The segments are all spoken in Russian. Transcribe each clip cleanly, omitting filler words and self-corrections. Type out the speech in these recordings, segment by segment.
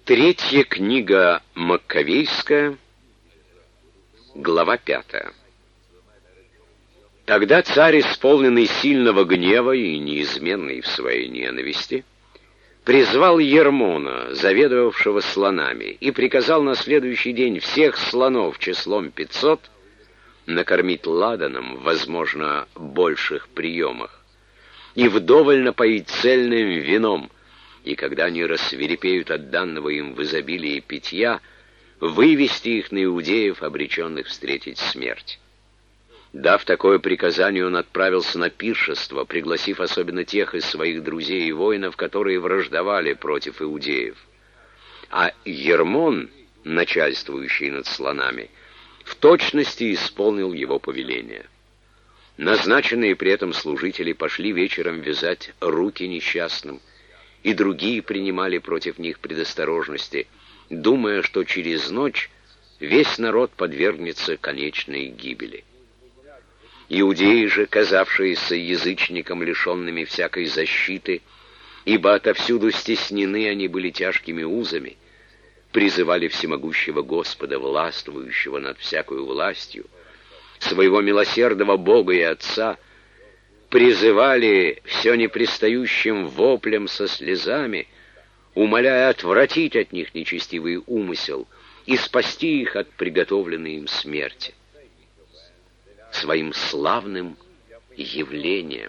Третья книга Маккавейская, глава 5. Тогда царь, исполненный сильного гнева и неизменный в своей ненависти, призвал Ермона, заведовавшего слонами, и приказал на следующий день всех слонов числом 500 накормить ладаном, возможно, больших приемах, и вдоволь напоить цельным вином, и когда они рассвирепеют от данного им в изобилии питья, вывести их на иудеев, обреченных встретить смерть. Дав такое приказание, он отправился на пиршество, пригласив особенно тех из своих друзей и воинов, которые враждовали против иудеев. А Ермон, начальствующий над слонами, в точности исполнил его повеление. Назначенные при этом служители пошли вечером вязать руки несчастным, и другие принимали против них предосторожности, думая, что через ночь весь народ подвергнется конечной гибели. Иудеи же, казавшиеся язычникам, лишенными всякой защиты, ибо отовсюду стеснены они были тяжкими узами, призывали всемогущего Господа, властвующего над всякою властью, своего милосердного Бога и Отца, призывали все непрестающим воплем со слезами, умоляя отвратить от них нечестивый умысел и спасти их от приготовленной им смерти. Своим славным явлением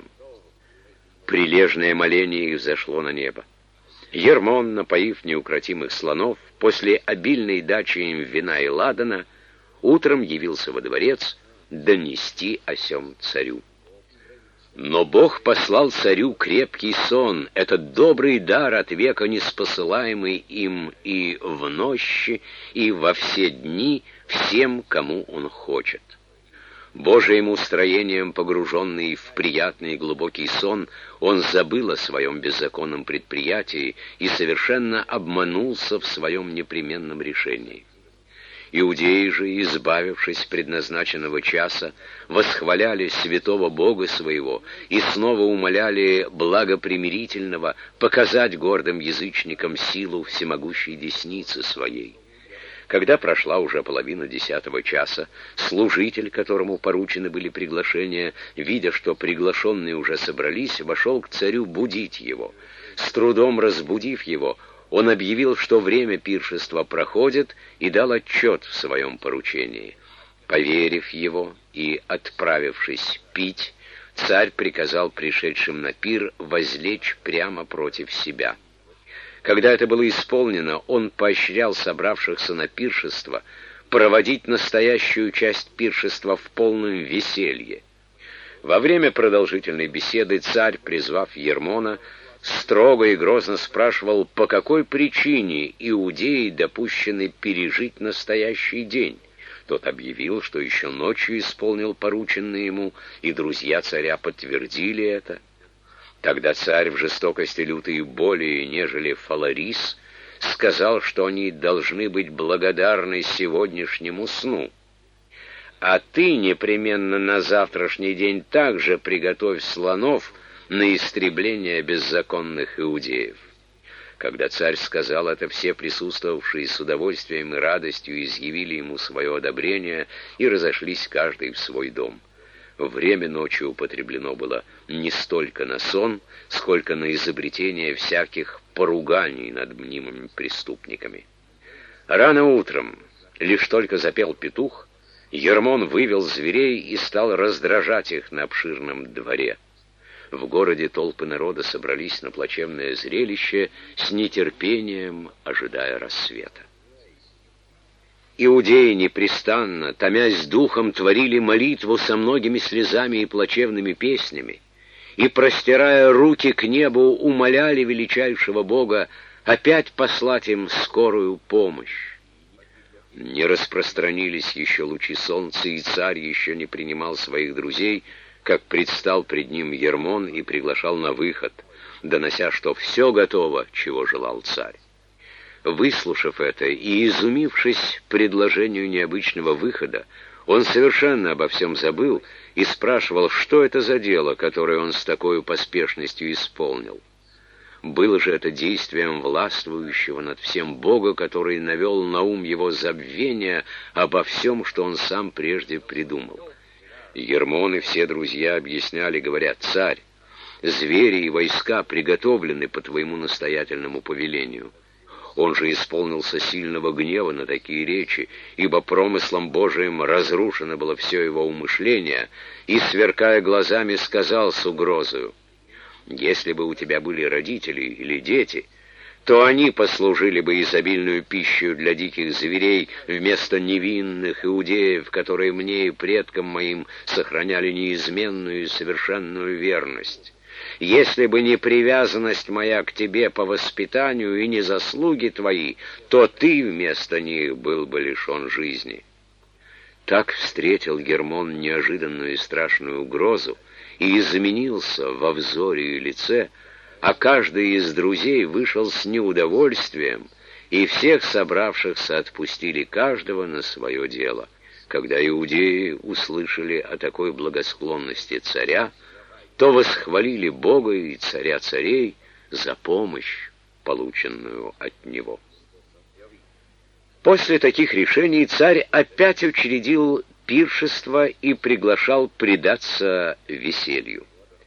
прилежное моление их взошло на небо. Ермон, напоив неукротимых слонов, после обильной дачи им вина и ладана, утром явился во дворец донести о сем царю. Но Бог послал царю крепкий сон, этот добрый дар от века неспосылаемый им и в нощи, и во все дни всем, кому он хочет. Божиим устроением, погруженный в приятный и глубокий сон, он забыл о своем беззаконном предприятии и совершенно обманулся в своем непременном решении. Иудеи же, избавившись предназначенного часа, восхваляли святого Бога своего и снова умоляли благопримирительного показать гордым язычникам силу всемогущей десницы своей. Когда прошла уже половина 10 часа, служитель, которому поручены были приглашения, видя, что приглашенные уже собрались, вошел к царю будить его. С трудом разбудив его, он объявил, что время пиршества проходит, и дал отчет в своем поручении. Поверив его и отправившись пить, царь приказал пришедшим на пир возлечь прямо против себя. Когда это было исполнено, он поощрял собравшихся на пиршество проводить настоящую часть пиршества в полном веселье. Во время продолжительной беседы царь, призвав Ермона, строго и грозно спрашивал, по какой причине иудеи допущены пережить настоящий день. Тот объявил, что еще ночью исполнил порученное ему, и друзья царя подтвердили это. Тогда царь в жестокости лютой боли, нежели Фаларис, сказал, что они должны быть благодарны сегодняшнему сну. А ты непременно на завтрашний день также приготовь слонов на истребление беззаконных иудеев. Когда царь сказал это, все присутствовавшие с удовольствием и радостью изъявили ему свое одобрение и разошлись каждый в свой дом. Время ночью употреблено было не столько на сон, сколько на изобретение всяких поруганий над мнимыми преступниками. Рано утром, лишь только запел петух, Ермон вывел зверей и стал раздражать их на обширном дворе. В городе толпы народа собрались на плачевное зрелище, с нетерпением ожидая рассвета. Иудеи непрестанно, томясь духом, творили молитву со многими слезами и плачевными песнями, и, простирая руки к небу, умоляли величайшего Бога опять послать им скорую помощь. Не распространились еще лучи солнца, и царь еще не принимал своих друзей, как предстал пред ним Ермон и приглашал на выход, донося, что все готово, чего желал царь. Выслушав это и изумившись предложению необычного выхода, он совершенно обо всем забыл и спрашивал, что это за дело, которое он с такой поспешностью исполнил. Было же это действием властвующего над всем Бога, который навел на ум его забвение обо всем, что он сам прежде придумал. Ермон и все друзья объясняли, говоря: «Царь, звери и войска приготовлены по твоему настоятельному повелению». Он же исполнился сильного гнева на такие речи, ибо промыслом Божиим разрушено было все его умышление, и, сверкая глазами, сказал с угрозою: «Если бы у тебя были родители или дети, то они послужили бы изобильную пищей для диких зверей вместо невинных иудеев, которые мне и предкам моим сохраняли неизменную и совершенную верность. Если бы не привязанность моя к тебе по воспитанию и не заслуги твои, то ты вместо них был бы лишен жизни». Так встретил Ермон неожиданную и страшную угрозу и изменился во взоре и лице, а каждый из друзей вышел с неудовольствием, и всех собравшихся отпустили каждого на свое дело. Когда иудеи услышали о такой благосклонности царя, то восхвалили Бога и царя царей за помощь, полученную от него. После таких решений царь опять учредил пиршество и приглашал предаться веселью.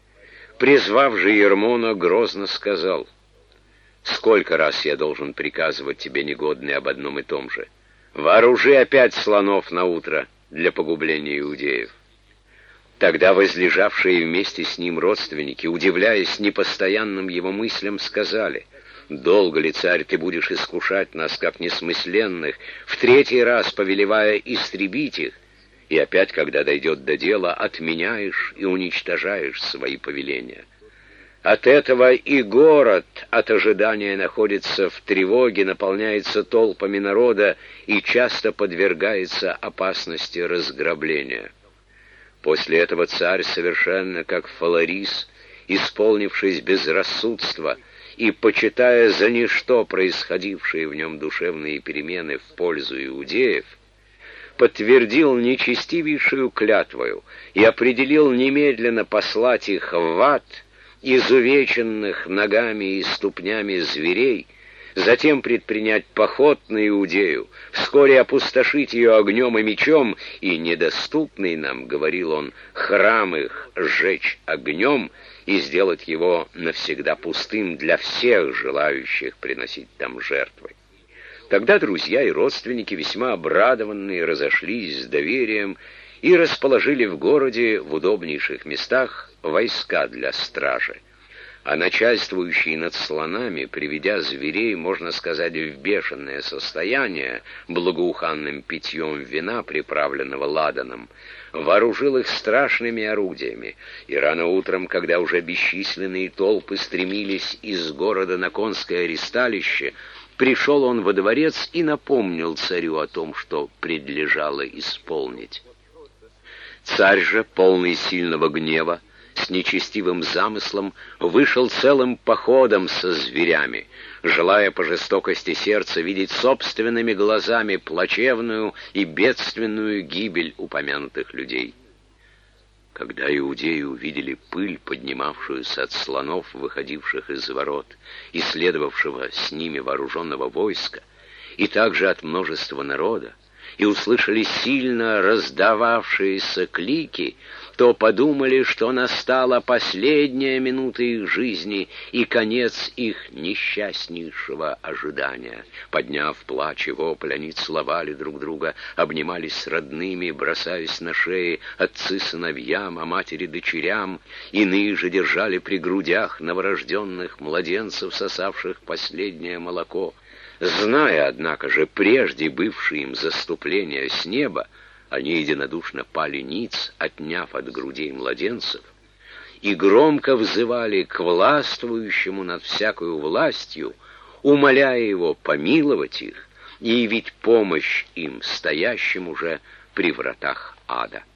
Призвав же Ермона, грозно сказал: «Сколько раз я должен приказывать тебе, негодный, об одном и том же? Вооружи опять слонов на утро для погубления иудеев». Тогда возлежавшие вместе с ним родственники, удивляясь непостоянным его мыслям, сказали: «Долго ли, царь, ты будешь искушать нас, как несмысленных, в третий раз повелевая истребить их, и опять, когда дойдет до дела, отменяешь и уничтожаешь свои повеления? От этого и город от ожидания находится в тревоге, наполняется толпами народа и часто подвергается опасности разграбления». После этого царь, совершенно как Фаларис, исполнившись безрассудства и почитая за ничто происходившие в нем душевные перемены в пользу иудеев, подтвердил нечестивейшую клятвою и определил немедленно послать их в ад, изувеченных ногами и ступнями зверей, затем предпринять поход на Иудею, вскоре опустошить ее огнем и мечом, и недоступный нам, говорил он, храм их сжечь огнем и сделать его навсегда пустым для всех желающих приносить там жертвы. Тогда друзья и родственники, весьма обрадованные, разошлись с доверием и расположили в городе в удобнейших местах войска для стражи. А начальствующий над слонами, приведя зверей, можно сказать, в бешеное состояние, благоуханным питьем вина, приправленного ладаном, вооружил их страшными орудиями, и рано утром, когда уже бесчисленные толпы стремились из города на конское ристалище, пришел он во дворец и напомнил царю о том, что предлежало исполнить. Царь же, полный сильного гнева, с нечестивым замыслом, вышел целым походом со зверями, желая по жестокости сердца видеть собственными глазами плачевную и бедственную гибель упомянутых людей. Когда иудеи увидели пыль, поднимавшуюся от слонов, выходивших из ворот, и следовавшего с ними вооруженного войска, и также от множества народа, и услышали сильно раздававшиеся клики, то подумали, что настала последняя минута их жизни и конец их несчастнейшего ожидания. Подняв плач и вопль, они целовали друг друга, обнимались с родными, бросаясь на шеи отцы сыновьям, а матери дочерям, иные же держали при грудях новорожденных младенцев, сосавших последнее молоко. Зная, однако же, прежде бывшие им заступления с неба, они единодушно пали ниц, отняв от грудей младенцев, и громко взывали к властвующему над всякою властью, умоляя его помиловать их и явить помощь им, стоящим уже при вратах ада.